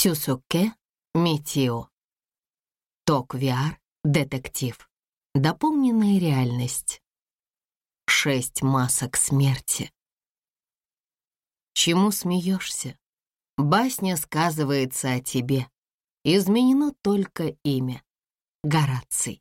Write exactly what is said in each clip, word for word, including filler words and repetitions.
Сюсуке Митио. Токвиар детектив. Дополненная реальность. Шесть масок смерти. Чему смеешься? Басня сказывается о тебе. Изменено только имя. Гораций.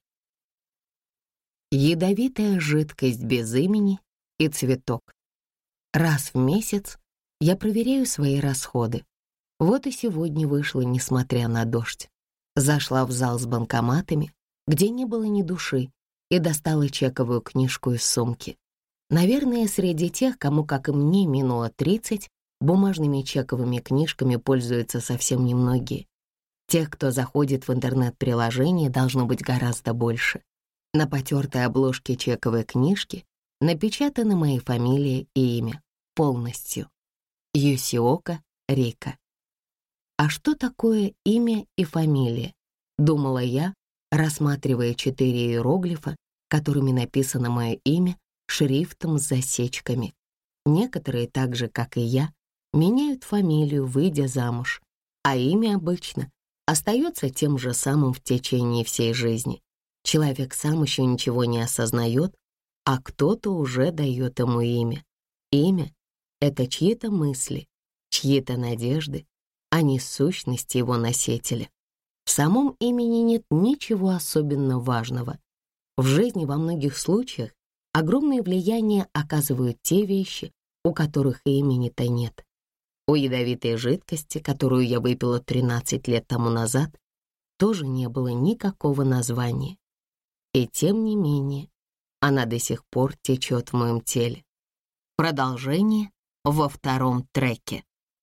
Ядовитая жидкость без имени и цветок. Раз в месяц я проверяю свои расходы. Вот и сегодня вышла, несмотря на дождь. Зашла в зал с банкоматами, где не было ни души, и достала чековую книжку из сумки. Наверное, среди тех, кому, как и мне, минуло тридцать, бумажными чековыми книжками пользуются совсем немногие. Тех, кто заходит в интернет-приложение, должно быть гораздо больше. На потертой обложке чековой книжки напечатаны мои фамилия и имя полностью. Юсиока Рика. А что такое имя и фамилия? Думала я, рассматривая четыре иероглифа, которыми написано мое имя шрифтом с засечками. Некоторые, так же, как и я, меняют фамилию, выйдя замуж, а имя обычно остается тем же самым в течение всей жизни. Человек сам еще ничего не осознает, а кто-то уже дает ему имя. Имя — это чьи-то мысли, чьи-то надежды, а не сущность его носителя. В самом имени нет ничего особенно важного. В жизни во многих случаях огромное влияние оказывают те вещи, у которых имени-то нет. У ядовитой жидкости, которую я выпила тринадцать лет тому назад, тоже не было никакого названия. И тем не менее, она до сих пор течет в моем теле. Продолжение во втором треке.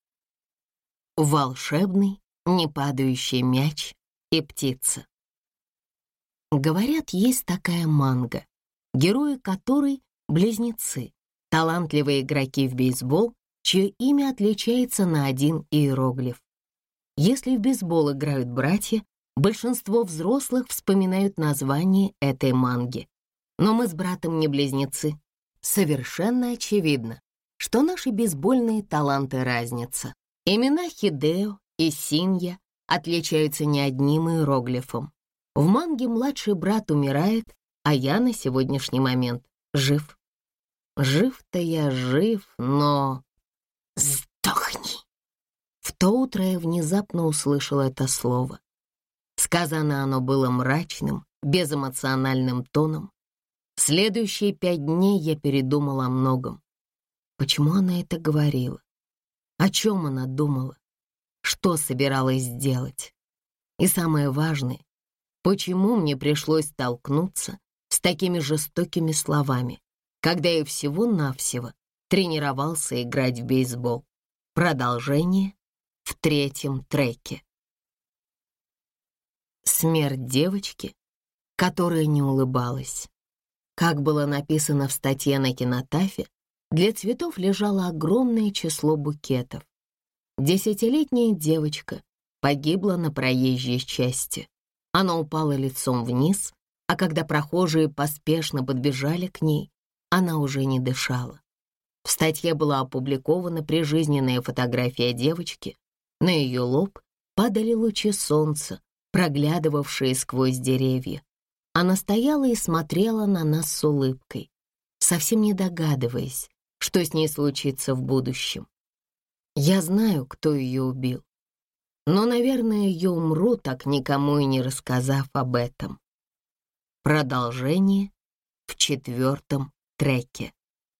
Волшебный, непадающий мяч и птица. Говорят, есть такая манга, герои которой — близнецы, талантливые игроки в бейсбол, чье имя отличается на один иероглиф. Если в бейсбол играют братья, большинство взрослых вспоминают название этой манги. Но мы с братом не близнецы. Совершенно очевидно, что наши бейсбольные таланты разнятся. Имена Хидео и Синья отличаются не одним иероглифом. В манге младший брат умирает, а я на сегодняшний момент жив. Жив-то я жив, но... Сдохни! В то утро я внезапно услышала это слово. Сказано оно было мрачным, безэмоциональным тоном. Следующие пять дней я передумала о многом. Почему она это говорила? О чем она думала? Что собиралась сделать? И самое важное, почему мне пришлось столкнуться с такими жестокими словами, когда я всего-навсего тренировался играть в бейсбол? Продолжение в третьем треке. Смерть девочки, которая не улыбалась. Как было написано в статье на Кинотафе, для цветов лежало огромное число букетов. Десятилетняя девочка погибла на проезжей части. Она упала лицом вниз, а когда прохожие поспешно подбежали к ней, она уже не дышала. В статье была опубликована прижизненная фотография девочки. На ее лоб падали лучи солнца, проглядывавшие сквозь деревья. Она стояла и смотрела на нас с улыбкой, совсем не догадываясь, что с ней случится в будущем. Я знаю, кто ее убил, но, наверное, я умру, так никому и не рассказав об этом. Продолжение в четвертом треке.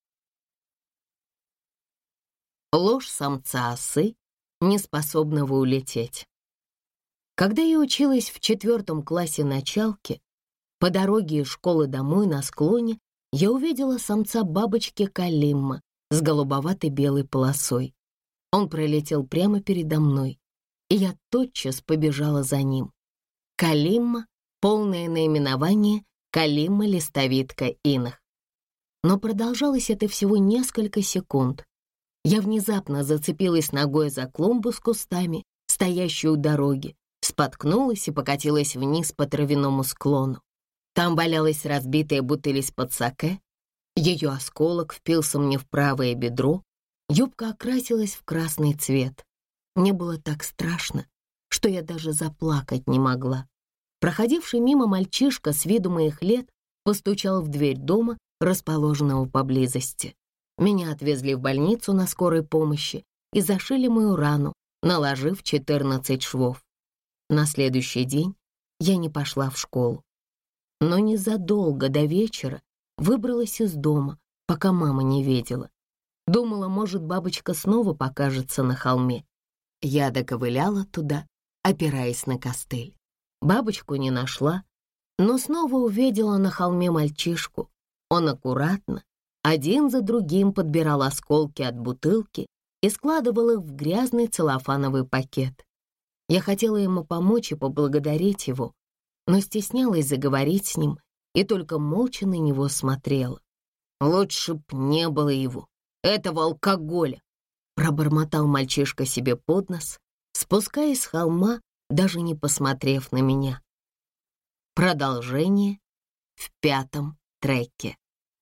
Ложь самца осы, неспособного улететь. Когда я училась в четвертом классе началки, по дороге из школы домой на склоне я увидела самца бабочки Калимма с голубоватой белой полосой. Он пролетел прямо передо мной, и я тотчас побежала за ним. Калимма — полное наименование Калимма-листовидка инах. Но продолжалось это всего несколько секунд. Я внезапно зацепилась ногой за клумбу с кустами, стоящую у дороги, споткнулась и покатилась вниз по травяному склону. Там валялась разбитая бутыль из-под саке, ее осколок впился мне в правое бедро, юбка окрасилась в красный цвет. Мне было так страшно, что я даже заплакать не могла. Проходивший мимо мальчишка с виду моих лет постучал в дверь дома, расположенного поблизости. Меня отвезли в больницу на скорой помощи и зашили мою рану, наложив четырнадцать швов. На следующий день я не пошла в школу. Но незадолго до вечера выбралась из дома, пока мама не видела. Думала, может, бабочка снова покажется на холме. Я доковыляла туда, опираясь на костыль. Бабочку не нашла, но снова увидела на холме мальчишку. Он аккуратно, один за другим подбирал осколки от бутылки и складывал их в грязный целлофановый пакет. Я хотела ему помочь и поблагодарить его, но стеснялась заговорить с ним и только молча на него смотрела. «Лучше б не было его, этого алкоголя!» пробормотал мальчишка себе под нос, спускаясь с холма, даже не посмотрев на меня. Продолжение в пятом треке.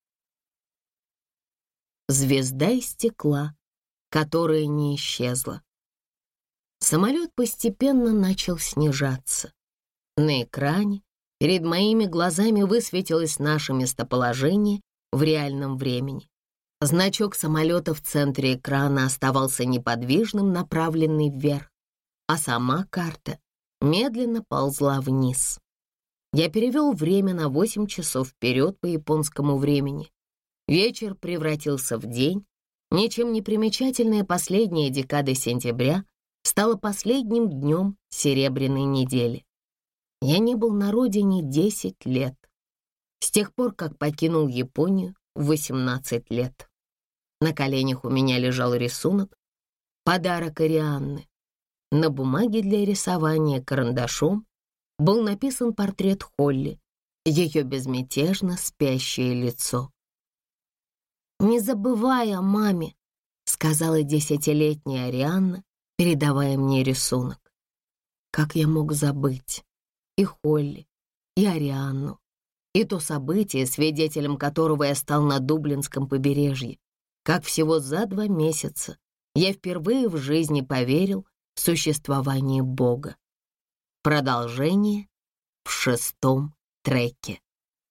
Звезда из стекла, которая не исчезла. Самолет постепенно начал снижаться. На экране перед моими глазами высветилось наше местоположение в реальном времени. Значок самолета в центре экрана оставался неподвижным, направленный вверх, а сама карта медленно ползла вниз. Я перевел время на восемь часов вперед по японскому времени. Вечер превратился в день. Ничем не примечательная последняя декада сентября стала последним днем серебряной недели. Я не был на родине десять лет, с тех пор, как покинул Японию в восемнадцать лет. На коленях у меня лежал рисунок, подарок Арианны. На бумаге для рисования карандашом был написан портрет Холли, ее безмятежно спящее лицо. «Не забывай о маме», — сказала десятилетняя Арианна, передавая мне рисунок. Как я мог забыть и Холли, и Арианну, и то событие, свидетелем которого я стал на Дублинском побережье, как всего за два месяца я впервые в жизни поверил в существование Бога. Продолжение в шестом треке.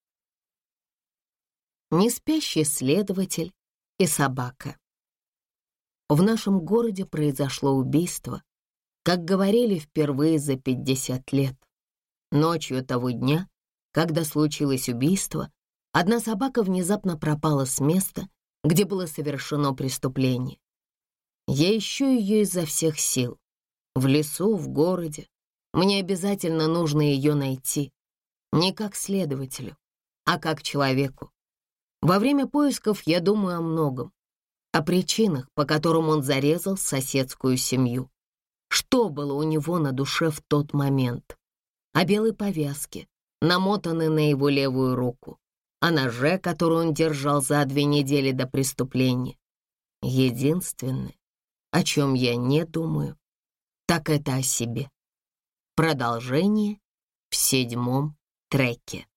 Неспящий следователь и собака. В нашем городе произошло убийство, как говорили, впервые за пятьдесят лет. Ночью того дня, когда случилось убийство, одна собака внезапно пропала с места, где было совершено преступление. Я ищу ее изо всех сил. В лесу, в городе. Мне обязательно нужно ее найти. Не как следователю, а как человеку. Во время поисков я думаю о многом. О причинах, по которым он зарезал соседскую семью. Что было у него на душе в тот момент? О белой повязке, намотанной на его левую руку. О ноже, который он держал за две недели до преступления. Единственное, о чем я не думаю, так это о себе. Продолжение в седьмом треке.